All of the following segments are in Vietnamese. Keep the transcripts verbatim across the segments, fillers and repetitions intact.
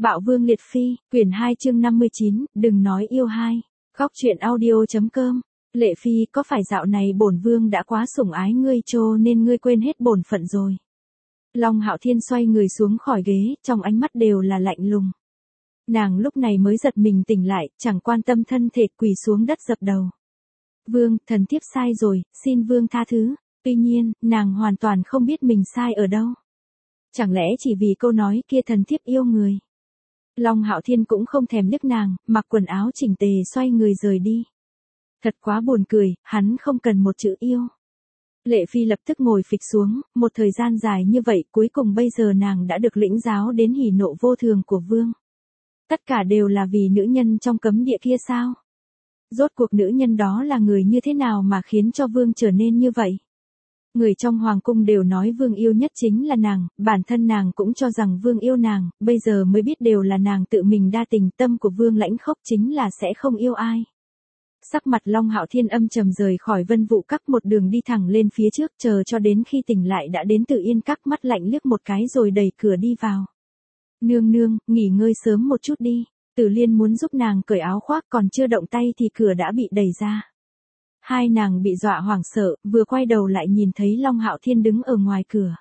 Bạo Vương Liệt Phi, quyển hai chương năm mươi chín, đừng nói yêu hai. Góc truyện audio.com. Lệ Phi, có phải dạo này bổn vương đã quá sủng ái ngươi cho nên ngươi quên hết bổn phận rồi? Long Hạo Thiên xoay người xuống khỏi ghế, trong ánh mắt đều là lạnh lùng. Nàng lúc này mới giật mình tỉnh lại, chẳng quan tâm thân thể, quỳ xuống đất dập đầu. Vương, thần thiếp sai rồi, xin vương tha thứ. Tuy nhiên, nàng hoàn toàn không biết mình sai ở đâu. Chẳng lẽ chỉ vì câu nói kia thần thiếp yêu người? Long Hạo Thiên cũng không thèm liếc nàng, mặc quần áo chỉnh tề xoay người rời đi. Thật quá buồn cười, hắn không cần một chữ yêu. Lệ Phi lập tức ngồi phịch xuống, một thời gian dài như vậy cuối cùng bây giờ nàng đã được lĩnh giáo đến hỉ nộ vô thường của vương. Tất cả đều là vì nữ nhân trong cấm địa kia sao? Rốt cuộc nữ nhân đó là người như thế nào mà khiến cho vương trở nên như vậy? Người trong hoàng cung đều nói vương yêu nhất chính là nàng, bản thân nàng cũng cho rằng vương yêu nàng, bây giờ mới biết đều là nàng tự mình đa tình, tâm của vương lãnh khốc chính là sẽ không yêu ai. Sắc mặt Long Hạo Thiên âm trầm rời khỏi Vân Vũ Các, một đường đi thẳng lên phía trước, chờ cho đến khi tỉnh lại đã đến Tử Yên Các, mắt lạnh liếc một cái rồi đẩy cửa đi vào. Nương nương, nghỉ ngơi sớm một chút đi. Tử Liên muốn giúp nàng cởi áo khoác, còn chưa động tay thì cửa đã bị đẩy ra. Hai nàng bị dọa hoảng sợ, vừa quay đầu lại nhìn thấy Long Hạo Thiên đứng ở ngoài cửa.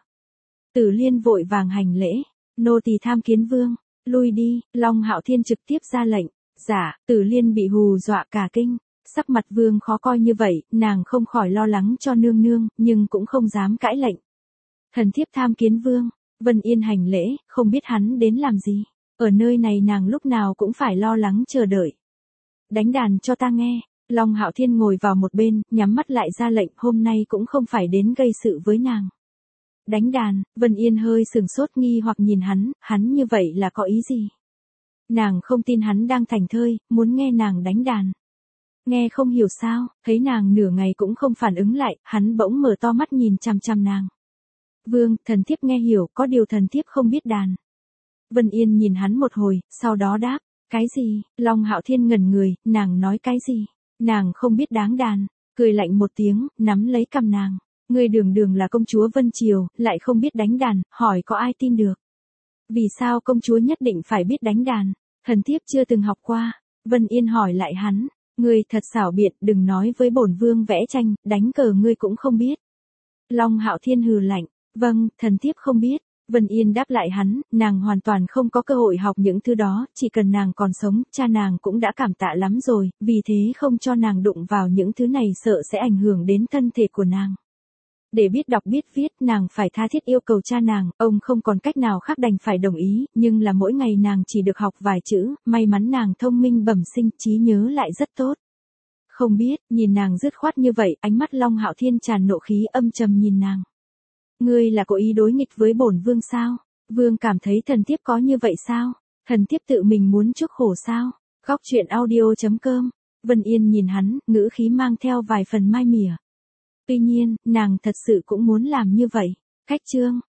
Tử Liên vội vàng hành lễ, nô tỳ tham kiến vương, lui đi. Long Hạo Thiên trực tiếp ra lệnh. Dạ. Tử Liên bị hù dọa cả kinh, sắc mặt vương khó coi như vậy, nàng không khỏi lo lắng cho nương nương, nhưng cũng không dám cãi lệnh. Thần thiếp tham kiến vương. Vân Yên hành lễ, không biết hắn đến làm gì. Ở nơi này nàng lúc nào cũng phải lo lắng chờ đợi. Đánh đàn cho ta nghe. Long Hạo Thiên ngồi vào một bên, nhắm mắt lại ra lệnh, hôm nay cũng không phải đến gây sự với nàng. Đánh đàn. Vân Yên hơi sừng sốt nghi hoặc nhìn hắn, hắn như vậy là có ý gì? Nàng không tin hắn đang thành thơi, muốn nghe nàng đánh đàn. Nghe không hiểu sao, thấy nàng nửa ngày cũng không phản ứng lại, hắn bỗng mở to mắt nhìn chằm chằm nàng. Vương, thần thiếp nghe hiểu, có điều thần thiếp không biết đàn. Vân Yên nhìn hắn một hồi, sau đó đáp, cái gì? Long Hạo Thiên ngẩn người, nàng nói cái gì? Nàng không biết đáng đàn, cười lạnh một tiếng, nắm lấy cằm nàng. Ngươi đường đường là công chúa Vân Triều, lại không biết đánh đàn, hỏi có ai tin được? Vì sao công chúa nhất định phải biết đánh đàn? Thần thiếp chưa từng học qua. Vân Yên hỏi lại hắn, ngươi thật xảo biện, đừng nói với bổn vương vẽ tranh, đánh cờ ngươi cũng không biết. Long Hạo Thiên hừ lạnh, vâng, thần thiếp không biết. Vân Yên đáp lại hắn, nàng hoàn toàn không có cơ hội học những thứ đó, chỉ cần nàng còn sống, cha nàng cũng đã cảm tạ lắm rồi, vì thế không cho nàng đụng vào những thứ này sợ sẽ ảnh hưởng đến thân thể của nàng. Để biết đọc biết viết, nàng phải tha thiết yêu cầu cha nàng, ông không còn cách nào khác đành phải đồng ý, nhưng là mỗi ngày nàng chỉ được học vài chữ, may mắn nàng thông minh bẩm sinh, trí nhớ lại rất tốt. Không biết, nhìn nàng dứt khoát như vậy, ánh mắt Long Hạo Thiên tràn nộ khí âm trầm nhìn nàng. Ngươi là cố ý đối nghịch với bổn vương sao? Vương cảm thấy thần thiếp có như vậy sao? Thần thiếp tự mình muốn chuốc khổ sao? Góc truyện audio.com. Vân Yên nhìn hắn, ngữ khí mang theo vài phần mai mỉa. Tuy nhiên, nàng thật sự cũng muốn làm như vậy. Cách chương.